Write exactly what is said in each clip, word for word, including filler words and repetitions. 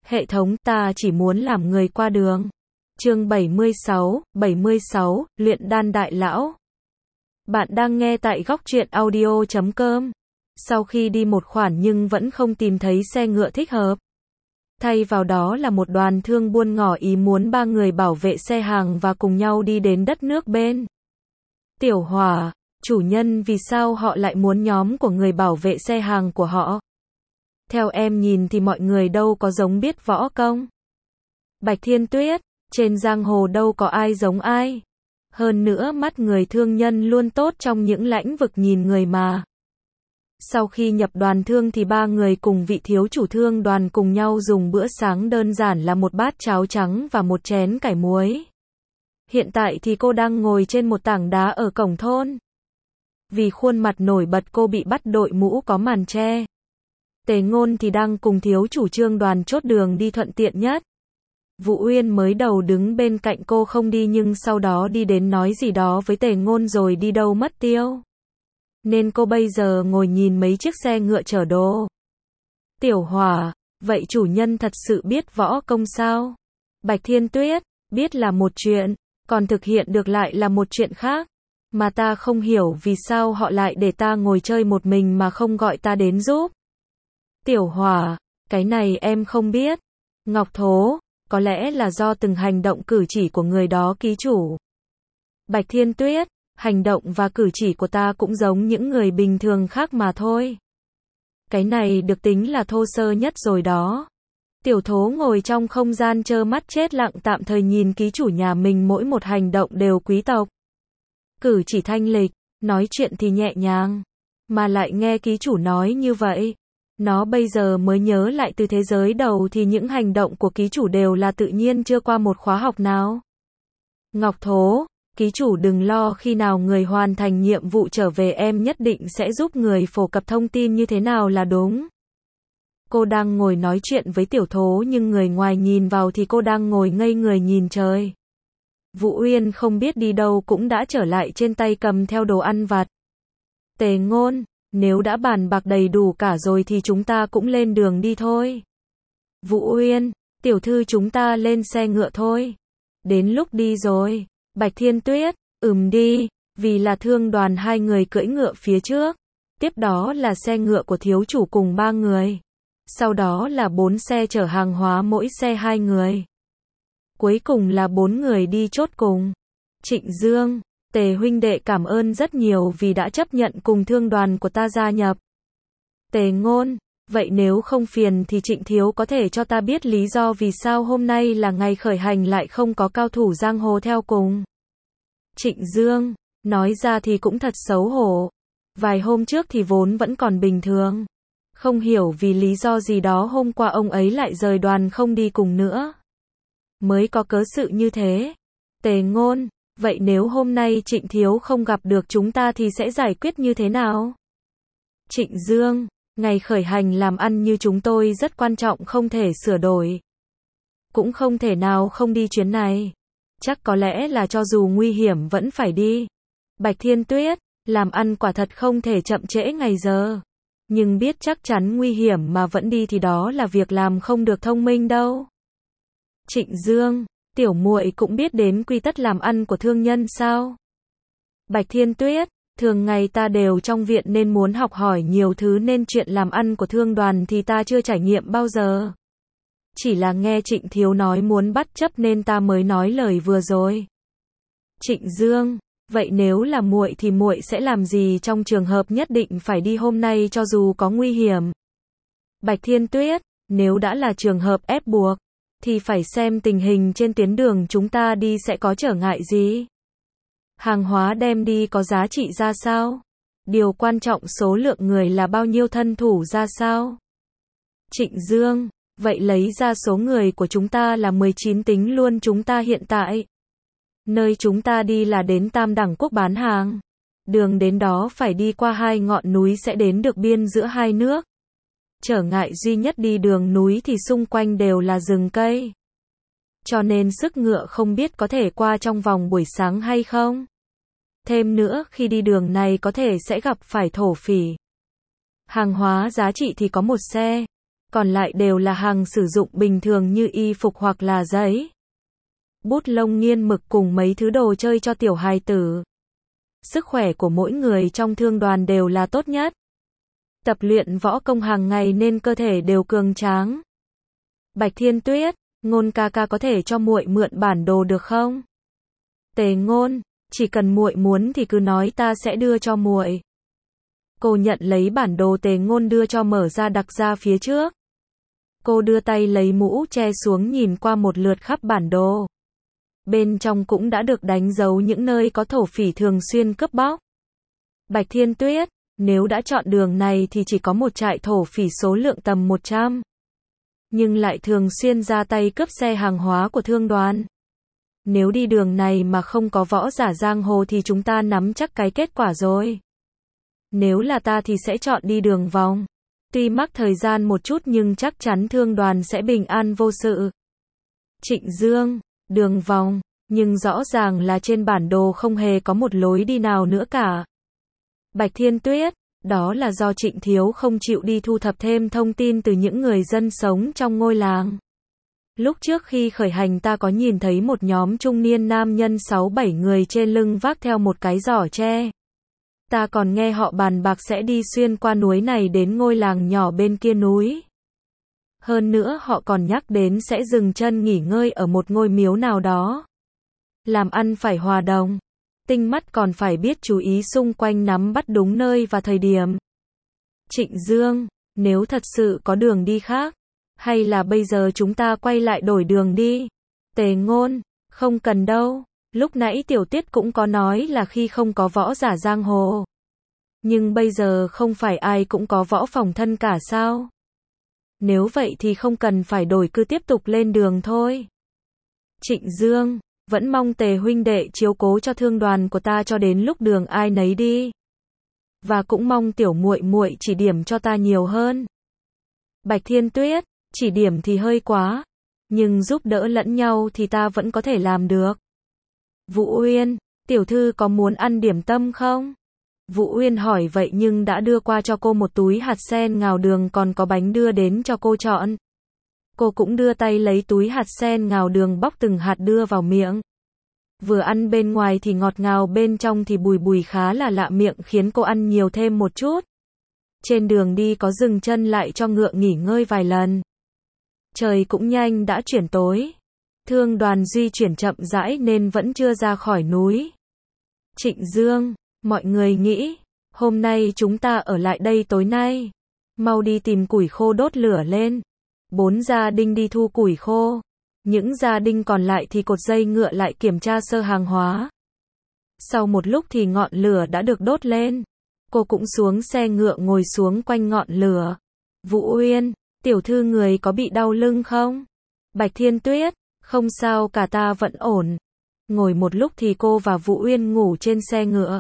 Hệ thống, ta chỉ muốn làm người qua đường. Chương bảy mươi sáu, bảy mươi sáu, luyện đan đại lão. Bạn đang nghe tại góc truyện audio chấm com. Sau khi đi một khoản nhưng vẫn không tìm thấy xe ngựa thích hợp. Thay vào đó là một đoàn thương buôn ngỏ ý muốn ba người bảo vệ xe hàng và cùng nhau đi đến đất nước bên. Tiểu Hỏa, chủ nhân vì sao họ lại muốn nhóm của người bảo vệ xe hàng của họ? Theo em nhìn thì mọi người đâu có giống biết võ công. Bạch Thiên Tuyết, trên giang hồ đâu có ai giống ai. Hơn nữa mắt người thương nhân luôn tốt trong những lãnh vực nhìn người mà. Sau khi nhập đoàn thương thì ba người cùng vị thiếu chủ thương đoàn cùng nhau dùng bữa sáng đơn giản là một bát cháo trắng và một chén cải muối. Hiện tại thì cô đang ngồi trên một tảng đá ở cổng thôn. Vì khuôn mặt nổi bật cô bị bắt đội mũ có màn che. Tề Ngôn thì đang cùng thiếu chủ Trương đoàn chốt đường đi thuận tiện nhất. Vũ Uyên mới đầu đứng bên cạnh cô không đi nhưng sau đó đi đến nói gì đó với Tề Ngôn rồi đi đâu mất tiêu. Nên cô bây giờ ngồi nhìn mấy chiếc xe ngựa chở đồ. Tiểu Hỏa, vậy chủ nhân thật sự biết võ công sao? Bạch Thiên Tuyết, biết là một chuyện, còn thực hiện được lại là một chuyện khác. Mà ta không hiểu vì sao họ lại để ta ngồi chơi một mình mà không gọi ta đến giúp. Tiểu Hỏa, cái này em không biết. Ngọc Thố, có lẽ là do từng hành động cử chỉ của người đó ký chủ. Bạch Thiên Tuyết, hành động và cử chỉ của ta cũng giống những người bình thường khác mà thôi. Cái này được tính là thô sơ nhất rồi đó. Tiểu Thố ngồi trong không gian trơ mắt chết lặng tạm thời nhìn ký chủ nhà mình mỗi một hành động đều quý tộc. Cử chỉ thanh lịch, nói chuyện thì nhẹ nhàng. Mà lại nghe ký chủ nói như vậy. Nó bây giờ mới nhớ lại từ thế giới đầu thì những hành động của ký chủ đều là tự nhiên chưa qua một khóa học nào. Ngọc Thố, ký chủ đừng lo, khi nào người hoàn thành nhiệm vụ trở về em nhất định sẽ giúp người phổ cập thông tin như thế nào là đúng. Cô đang ngồi nói chuyện với Tiểu Thố nhưng người ngoài nhìn vào thì cô đang ngồi ngây người nhìn trời. Vũ Uyên không biết đi đâu cũng đã trở lại trên tay cầm theo đồ ăn vặt. Tề Ngôn, nếu đã bàn bạc đầy đủ cả rồi thì chúng ta cũng lên đường đi thôi. Vũ Uyên, tiểu thư chúng ta lên xe ngựa thôi. Đến lúc đi rồi. Bạch Thiên Tuyết, ừm đi, vì là thương đoàn hai người cưỡi ngựa phía trước. Tiếp đó là xe ngựa của thiếu chủ cùng ba người. Sau đó là bốn xe chở hàng hóa mỗi xe hai người. Cuối cùng là bốn người đi chốt cùng. Trịnh Dương, Tề huynh đệ cảm ơn rất nhiều vì đã chấp nhận cùng thương đoàn của ta gia nhập. Tề Ngôn, vậy nếu không phiền thì Trịnh thiếu có thể cho ta biết lý do vì sao hôm nay là ngày khởi hành lại không có cao thủ giang hồ theo cùng. Trịnh Dương, nói ra thì cũng thật xấu hổ. Vài hôm trước thì vốn vẫn còn bình thường. Không hiểu vì lý do gì đó hôm qua ông ấy lại rời đoàn không đi cùng nữa. Mới có cớ sự như thế. Tề Ngôn, vậy nếu hôm nay Trịnh thiếu không gặp được chúng ta thì sẽ giải quyết như thế nào? Trịnh Dương, ngày khởi hành làm ăn như chúng tôi rất quan trọng không thể sửa đổi. Cũng không thể nào không đi chuyến này. Chắc có lẽ là cho dù nguy hiểm vẫn phải đi. Bạch Thiên Tuyết, làm ăn quả thật không thể chậm trễ ngày giờ. Nhưng biết chắc chắn nguy hiểm mà vẫn đi thì đó là việc làm không được thông minh đâu. Trịnh Dương, tiểu muội cũng biết đến quy tắc làm ăn của thương nhân sao? Bạch Thiên Tuyết, thường ngày ta đều trong viện nên muốn học hỏi nhiều thứ nên chuyện làm ăn của thương đoàn thì ta chưa trải nghiệm bao giờ. Chỉ là nghe Trịnh thiếu nói muốn bắt chấp nên ta mới nói lời vừa rồi. Trịnh Dương, vậy nếu là muội thì muội sẽ làm gì trong trường hợp nhất định phải đi hôm nay cho dù có nguy hiểm? Bạch Thiên Tuyết, nếu đã là trường hợp ép buộc thì phải xem tình hình trên tuyến đường chúng ta đi sẽ có trở ngại gì. Hàng hóa đem đi có giá trị ra sao? Điều quan trọng số lượng người là bao nhiêu, thân thủ ra sao? Trịnh Dương, vậy lấy ra số người của chúng ta là mười chín tính luôn chúng ta hiện tại. Nơi chúng ta đi là đến Tam Đẳng Quốc bán hàng. Đường đến đó phải đi qua hai ngọn núi sẽ đến được biên giữa hai nước. Trở ngại duy nhất đi đường núi thì xung quanh đều là rừng cây. Cho nên sức ngựa không biết có thể qua trong vòng buổi sáng hay không. Thêm nữa khi đi đường này có thể sẽ gặp phải thổ phỉ. Hàng hóa giá trị thì có một xe. còn lại đều là hàng sử dụng bình thường như y phục hoặc là giấy, bút lông nghiên mực cùng mấy thứ đồ chơi cho tiểu hài tử. Sức khỏe của mỗi người trong thương đoàn đều là tốt nhất. Tập luyện võ công hàng ngày nên cơ thể đều cường tráng. Bạch Thiên Tuyết, Ngôn ca ca có thể cho muội mượn bản đồ được không? Tề Ngôn, chỉ cần muội muốn thì cứ nói ta sẽ đưa cho muội. Cô nhận lấy bản đồ Tề Ngôn đưa cho mở ra đặt ra phía trước. Cô đưa tay lấy mũ che xuống nhìn qua một lượt khắp bản đồ. Bên trong cũng đã được đánh dấu những nơi có thổ phỉ thường xuyên cướp bóc. Bạch Thiên Tuyết, nếu đã chọn đường này thì chỉ có một trại thổ phỉ số lượng tầm một trăm. Nhưng lại thường xuyên ra tay cướp xe hàng hóa của thương đoàn. Nếu đi đường này mà không có võ giả giang hồ thì chúng ta nắm chắc cái kết quả rồi. Nếu là ta thì sẽ chọn đi đường vòng. Tuy mắc thời gian một chút nhưng chắc chắn thương đoàn sẽ bình an vô sự. Trịnh Dương, đường vòng, nhưng rõ ràng là trên bản đồ không hề có một lối đi nào nữa cả. Bạch Thiên Tuyết, đó là do Trịnh Thiếu không chịu đi thu thập thêm thông tin từ những người dân sống trong ngôi làng. Lúc trước khi khởi hành ta có nhìn thấy một nhóm trung niên nam nhân sáu bảy người trên lưng vác theo một cái giỏ tre. Ta còn nghe họ bàn bạc sẽ đi xuyên qua núi này đến ngôi làng nhỏ bên kia núi. Hơn nữa họ còn nhắc đến sẽ dừng chân nghỉ ngơi ở một ngôi miếu nào đó. Làm ăn phải hòa đồng. Tinh mắt còn phải biết chú ý xung quanh nắm bắt đúng nơi và thời điểm. Trịnh Dương, nếu thật sự có đường đi khác, hay là bây giờ chúng ta quay lại đổi đường đi? Tề Ngôn, không cần đâu, lúc nãy Tiểu Tiết cũng có nói là khi không có võ giả giang hồ. Nhưng bây giờ không phải ai cũng có võ phòng thân cả sao? Nếu vậy thì không cần phải đổi cứ tiếp tục lên đường thôi. Trịnh Dương, vẫn mong Tề huynh đệ chiếu cố cho thương đoàn của ta cho đến lúc đường ai nấy đi. Và cũng mong tiểu muội muội chỉ điểm cho ta nhiều hơn. Bạch Thiên Tuyết, chỉ điểm thì hơi quá, nhưng giúp đỡ lẫn nhau thì ta vẫn có thể làm được. Vũ Uyên, tiểu thư có muốn ăn điểm tâm không? Vũ Uyên hỏi vậy nhưng đã đưa qua cho cô một túi hạt sen ngào đường còn có bánh đưa đến cho cô chọn. Cô cũng đưa tay lấy túi hạt sen ngào đường bóc từng hạt đưa vào miệng. Vừa ăn bên ngoài thì ngọt ngào bên trong thì bùi bùi khá là lạ miệng khiến cô ăn nhiều thêm một chút. Trên đường đi có dừng chân lại cho ngựa nghỉ ngơi vài lần. Trời cũng nhanh đã chuyển tối. Thương đoàn di chuyển chậm rãi nên vẫn chưa ra khỏi núi. Trịnh Dương, mọi người nghĩ, hôm nay chúng ta ở lại đây tối nay. Mau đi tìm củi khô đốt lửa lên. Bốn gia đình đi thu củi khô. Những gia đình còn lại thì cột dây ngựa lại kiểm tra sơ hàng hóa. Sau một lúc thì ngọn lửa đã được đốt lên. Cô cũng xuống xe ngựa ngồi xuống quanh ngọn lửa. Vũ Uyên, tiểu thư người có bị đau lưng không? Bạch Thiên Tuyết, không sao cả ta vẫn ổn. Ngồi một lúc thì cô và Vũ Uyên ngủ trên xe ngựa.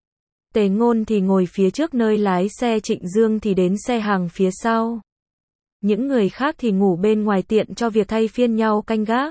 Tề Ngôn thì ngồi phía trước nơi lái xe, Trịnh Dương thì đến xe hàng phía sau. Những người khác thì ngủ bên ngoài tiện cho việc thay phiên nhau canh gác.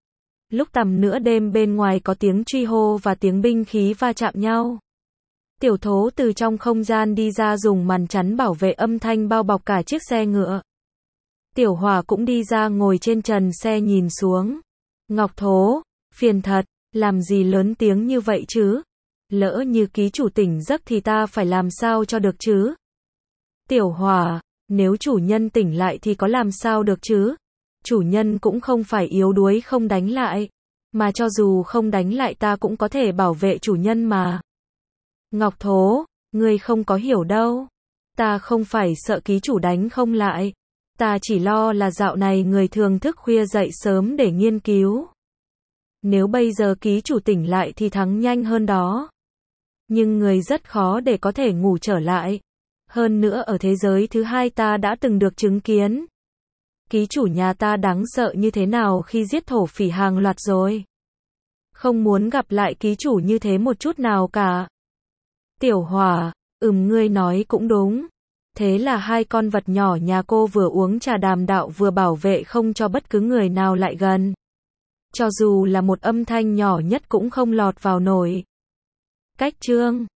Lúc tầm nửa đêm bên ngoài có tiếng truy hô và tiếng binh khí va chạm nhau. Tiểu Thố từ trong không gian đi ra dùng màn chắn bảo vệ âm thanh bao bọc cả chiếc xe ngựa. Tiểu Hỏa cũng đi ra ngồi trên trần xe nhìn xuống. Ngọc Thố, phiền thật, làm gì lớn tiếng như vậy chứ? Lỡ như ký chủ tỉnh giấc thì ta phải làm sao cho được chứ? Tiểu Hỏa, nếu chủ nhân tỉnh lại thì có làm sao được chứ? Chủ nhân cũng không phải yếu đuối không đánh lại. Mà cho dù không đánh lại ta cũng có thể bảo vệ chủ nhân mà. Ngọc Thố, ngươi không có hiểu đâu. Ta không phải sợ ký chủ đánh không lại. Ta chỉ lo là dạo này người thường thức khuya dậy sớm để nghiên cứu. Nếu bây giờ ký chủ tỉnh lại thì thắng nhanh hơn đó. Nhưng người rất khó để có thể ngủ trở lại. Hơn nữa ở thế giới thứ hai ta đã từng được chứng kiến. Ký chủ nhà ta đáng sợ như thế nào khi giết thổ phỉ hàng loạt rồi. Không muốn gặp lại ký chủ như thế một chút nào cả. Tiểu Hỏa, ừm ngươi nói cũng đúng. Thế là hai con vật nhỏ nhà cô vừa uống trà đàm đạo vừa bảo vệ không cho bất cứ người nào lại gần. Cho dù là một âm thanh nhỏ nhất cũng không lọt vào nổi. Cách chương